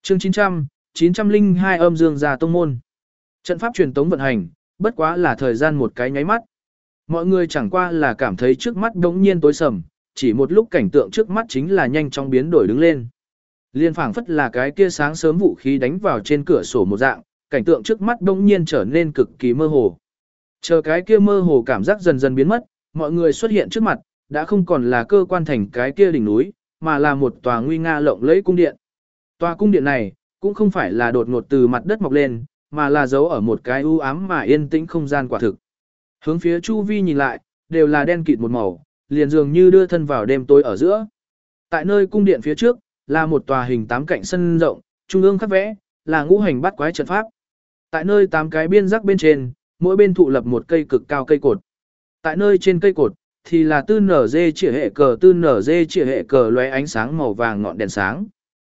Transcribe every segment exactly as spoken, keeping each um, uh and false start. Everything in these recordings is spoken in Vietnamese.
Chương chín trăm, chín trăm lẻ hai âm dương gia tông môn. Trận pháp truyền tống vận hành, bất quá là thời gian một cái nháy mắt. Mọi người chẳng qua là cảm thấy trước mắt đống nhiên tối sầm, chỉ một lúc cảnh tượng trước mắt chính là nhanh chóng biến đổi đứng lên. Liên phảng phất là cái kia sáng sớm vũ khí đánh vào trên cửa sổ một dạng, cảnh tượng trước mắt đống nhiên trở nên cực kỳ mơ hồ. Chờ cái kia mơ hồ cảm giác dần dần biến mất, mọi người xuất hiện trước mặt, đã không còn là cơ quan thành cái kia đỉnh núi, mà là một tòa nguy nga lộng lẫy cung điện. Tòa cung điện này, cũng không phải là đột ngột từ mặt đất mọc lên, mà là giấu ở một cái u ám mà yên tĩnh không gian quả thực. Hướng phía chu vi nhìn lại, đều là đen kịt một màu, liền dường như đưa thân vào đêm tối ở giữa. Tại nơi cung điện phía trước, là một tòa hình tám cạnh sân rộng, trung ương khắc vẽ, là ngũ hành bát quái trận pháp. Tại nơi tám cái biên giác bên trên, mỗi bên thụ lập một cây cực cao cây cột. Tại nơi trên cây cột, thì là tư nở dê chĩa hệ cờ tư nở dê chĩa hệ cờ lóe ánh sáng màu vàng ngọn đèn sáng.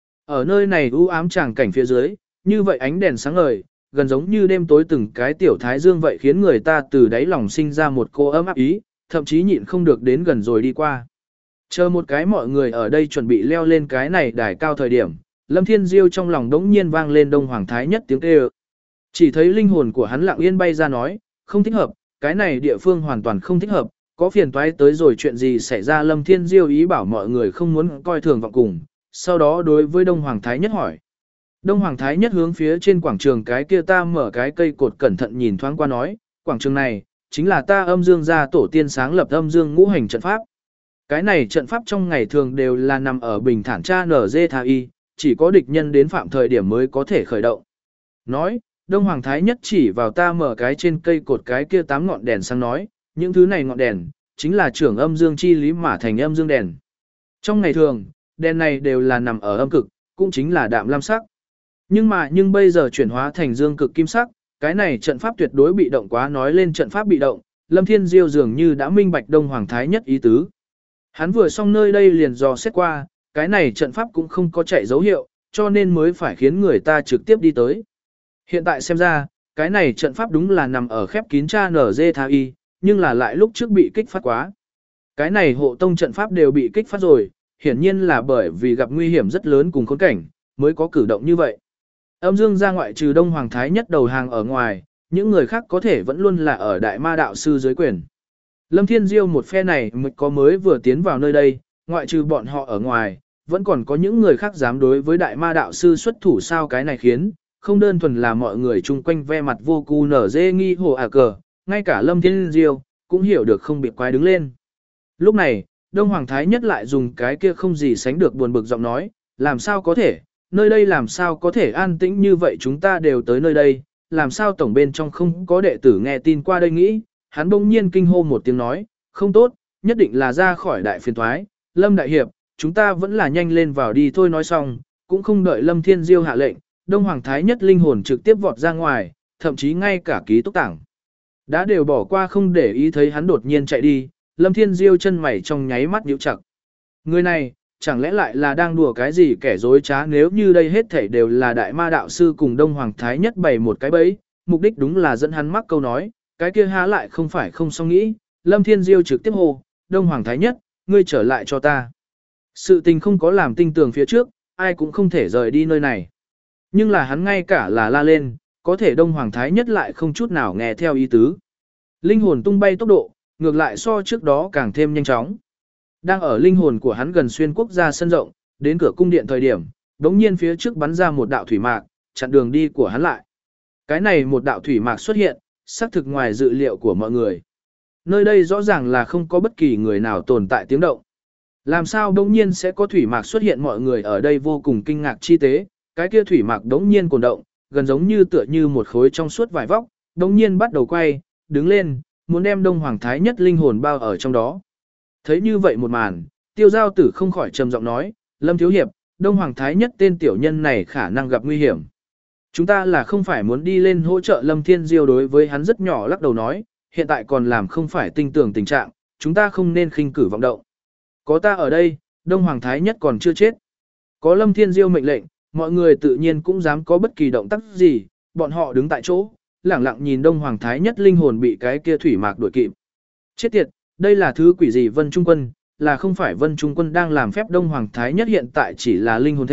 Ở nơi này u ám tràng cảnh phía dưới, như vậy ánh đèn sáng ngời, gần giống như đêm tối từng cái tiểu thái dương vậy khiến người ta từ đáy lòng sinh ra một cô ấm áp ý, thậm chí nhịn không được đến gần rồi đi qua. Chờ một cái mọi người ở đây chuẩn bị leo lên cái này đài cao thời điểm, Lâm Thiên Diêu trong lòng đống nhiên vang lên Đông Hoàng Thái Nhất tiếng kêu. Chỉ thấy linh hồn của hắn lặng yên bay ra nói, không thích hợp, cái này địa phương hoàn toàn không thích hợp, có phiền toái tới rồi chuyện gì xảy ra. Lâm Thiên Diêu ý bảo mọi người không muốn coi thường vọng cùng, sau đó đối với Đông Hoàng Thái Nhất hỏi. Đông Hoàng Thái Nhất hướng phía trên quảng trường cái kia ta mở cái cây cột cẩn thận nhìn thoáng qua nói, quảng trường này, chính là ta âm dương gia tổ tiên sáng lập âm dương ngũ hành trận pháp. Cái này trận pháp trong ngày thường đều là nằm ở bình thản cha nở dê tha y, chỉ có địch nhân đến phạm thời điểm mới có thể khởi động. Nói, Đông Hoàng Thái Nhất chỉ vào ta mở cái trên cây cột cái kia tám ngọn đèn sáng nói, những thứ này ngọn đèn, chính là trưởng âm dương chi lý mà thành âm dương đèn. Trong ngày thường, đèn này đều là nằm ở âm cực, cũng chính là đạm lam sắc. Nhưng mà nhưng bây giờ chuyển hóa thành dương cực kim sắc, cái này trận pháp tuyệt đối bị động quá. Nói lên trận pháp bị động, Lâm Thiên Diêu dường như đã minh bạch Đông Hoàng Thái Nhất ý tứ. Hắn vừa xong nơi đây liền dò xét qua, cái này trận pháp cũng không có chạy dấu hiệu, cho nên mới phải khiến người ta trực tiếp đi tới. Hiện tại xem ra, cái này trận pháp đúng là nằm ở khép kín cha nở dê tha y, nhưng là lại lúc trước bị kích phát quá. Cái này hộ tông trận pháp đều bị kích phát rồi, hiển nhiên là bởi vì gặp nguy hiểm rất lớn cùng khốn cảnh, mới có cử động như vậy. Âm dương gia ngoại trừ Đông Hoàng Thái Nhất đầu hàng ở ngoài, những người khác có thể vẫn luôn là ở Đại Ma Đạo Sư dưới quyền. Lâm Thiên Diêu một phe này mới có mới vừa tiến vào nơi đây, ngoại trừ bọn họ ở ngoài, vẫn còn có những người khác dám đối với Đại Ma Đạo Sư xuất thủ. Sao cái này khiến, không đơn thuần là mọi người chung quanh ve mặt vô cu nở dê nghi hồ à cờ, ngay cả Lâm Thiên Diêu cũng hiểu được không bị quái đứng lên. Lúc này, Đông Hoàng Thái Nhất lại dùng cái kia không gì sánh được buồn bực giọng nói, làm sao có thể, nơi đây làm sao có thể an tĩnh như vậy, chúng ta đều tới nơi đây, làm sao tổng bên trong không có đệ tử nghe tin qua đây nghĩ. Hắn bỗng nhiên kinh hô một tiếng nói, không tốt, nhất định là ra khỏi đại phiền thoái, Lâm Đại Hiệp, chúng ta vẫn là nhanh lên vào đi thôi. Nói xong, cũng không đợi Lâm Thiên Diêu hạ lệnh, Đông Hoàng Thái Nhất linh hồn trực tiếp vọt ra ngoài, thậm chí ngay cả ký túc tảng đã đều bỏ qua không để ý. Thấy hắn đột nhiên chạy đi, Lâm Thiên Diêu chân mày trong nháy mắt nhíu chặt. Người này, chẳng lẽ lại là đang đùa cái gì kẻ dối trá? Nếu như đây hết thảy đều là Đại Ma Đạo Sư cùng Đông Hoàng Thái Nhất bày một cái bẫy, mục đích đúng là dẫn hắn mắc câu nói, cái kia há lại không phải không xong nghĩ. Lâm Thiên Diêu trực tiếp hô, Đông Hoàng Thái Nhất, ngươi trở lại cho ta. Sự tình không có làm tinh tường phía trước, ai cũng không thể rời đi nơi này. Nhưng là hắn ngay cả là la lên, có thể Đông Hoàng Thái Nhất lại không chút nào nghe theo ý tứ. Linh hồn tung bay tốc độ, ngược lại so trước đó càng thêm nhanh chóng. Đang ở linh hồn của hắn gần xuyên quốc gia sân rộng, đến cửa cung điện thời điểm, đống nhiên phía trước bắn ra một đạo thủy mạc, chặn đường đi của hắn lại. Cái này một đạo thủy mạc xuất hiện, xác thực ngoài dự liệu của mọi người. Nơi đây rõ ràng là không có bất kỳ người nào tồn tại tiếng động. Làm sao đống nhiên sẽ có thủy mạc xuất hiện? Mọi người ở đây vô cùng kinh ngạc chi tế, cái kia thủy mạc đống nhiên cồn động, gần giống như tựa như một khối trong suốt vải vóc, đống nhiên bắt đầu quay, đứng lên, muốn đem Đông Hoàng Thái Nhất linh hồn bao ở trong đó. Thấy như vậy một màn, Tiêu Giao Tử không khỏi trầm giọng nói, Lâm Thiếu Hiệp, Đông Hoàng Thái Nhất tên tiểu nhân này khả năng gặp nguy hiểm. Chúng ta là không phải muốn đi lên hỗ trợ. Lâm Thiên Diêu đối với hắn rất nhỏ lắc đầu nói, hiện tại còn làm không phải tinh tưởng tình trạng, chúng ta không nên khinh cử vọng động. Có ta ở đây, Đông Hoàng Thái Nhất còn chưa chết. Có Lâm Thiên Diêu mệnh lệnh, mọi người tự nhiên cũng dám có bất kỳ động tác gì, bọn họ đứng tại chỗ, lẳng lặng nhìn Đông Hoàng Thái Nhất linh hồn bị cái kia thủy mạc đuổi kịp. Chết tiệt, đây là thứ quỷ gì? Vân Trung Quân, là không phải Vân Trung Quân đang làm phép? Đông Hoàng Thái Nhất hiện tại chỉ là linh hồn thể,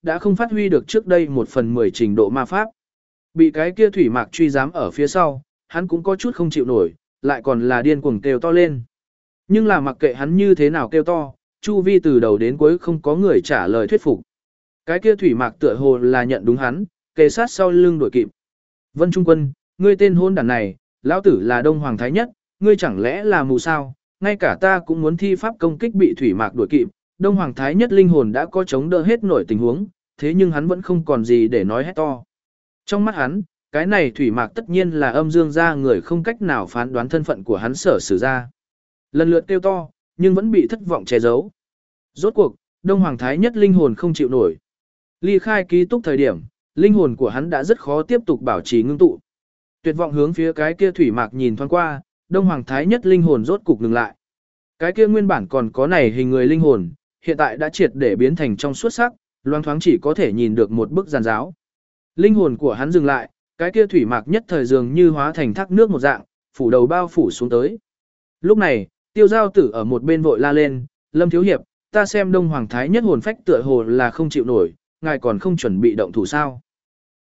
đã không phát huy được trước đây một phần mười trình độ ma pháp. Bị cái kia thủy mạc truy giám ở phía sau, hắn cũng có chút không chịu nổi, lại còn là điên cuồng kêu to lên. Nhưng là mặc kệ hắn như thế nào kêu to, chu vi từ đầu đến cuối không có người trả lời thuyết phục. Cái kia thủy mạc tựa hồ là nhận đúng hắn, kề sát sau lưng đuổi kịp. Vân Trung Quân, ngươi tên hôn đản này, lão tử là Đông Hoàng Thái Nhất, ngươi chẳng lẽ là mù sao, ngay cả ta cũng muốn thi pháp công kích bị thủy mạc đuổi kịp. Đông Hoàng Thái Nhất linh hồn đã có chống đỡ hết nổi tình huống, thế nhưng hắn vẫn không còn gì để nói hét to. Trong mắt hắn, cái này thủy mạc tất nhiên là âm dương gia người không cách nào phán đoán thân phận của hắn sở sử ra. Lần lượt kêu to, nhưng vẫn bị thất vọng che giấu. Rốt cuộc, Đông Hoàng Thái Nhất linh hồn không chịu nổi. Ly khai ký túc thời điểm, linh hồn của hắn đã rất khó tiếp tục bảo trì ngưng tụ. Tuyệt vọng hướng phía cái kia thủy mạc nhìn thoáng qua, Đông Hoàng Thái Nhất linh hồn rốt cục ngừng lại. Cái kia nguyên bản còn có này hình người linh hồn, hiện tại đã triệt để biến thành trong suốt sắc, loang thoáng chỉ có thể nhìn được một bức giàn giáo. Linh hồn của hắn dừng lại, cái kia thủy mạc nhất thời dường như hóa thành thác nước một dạng, phủ đầu bao phủ xuống tới. Lúc này, Tiêu Giao Tử ở một bên vội la lên, Lâm Thiếu Hiệp, ta xem Đông Hoàng Thái Nhất hồn phách tựa hồ là không chịu nổi, ngài còn không chuẩn bị động thủ sao.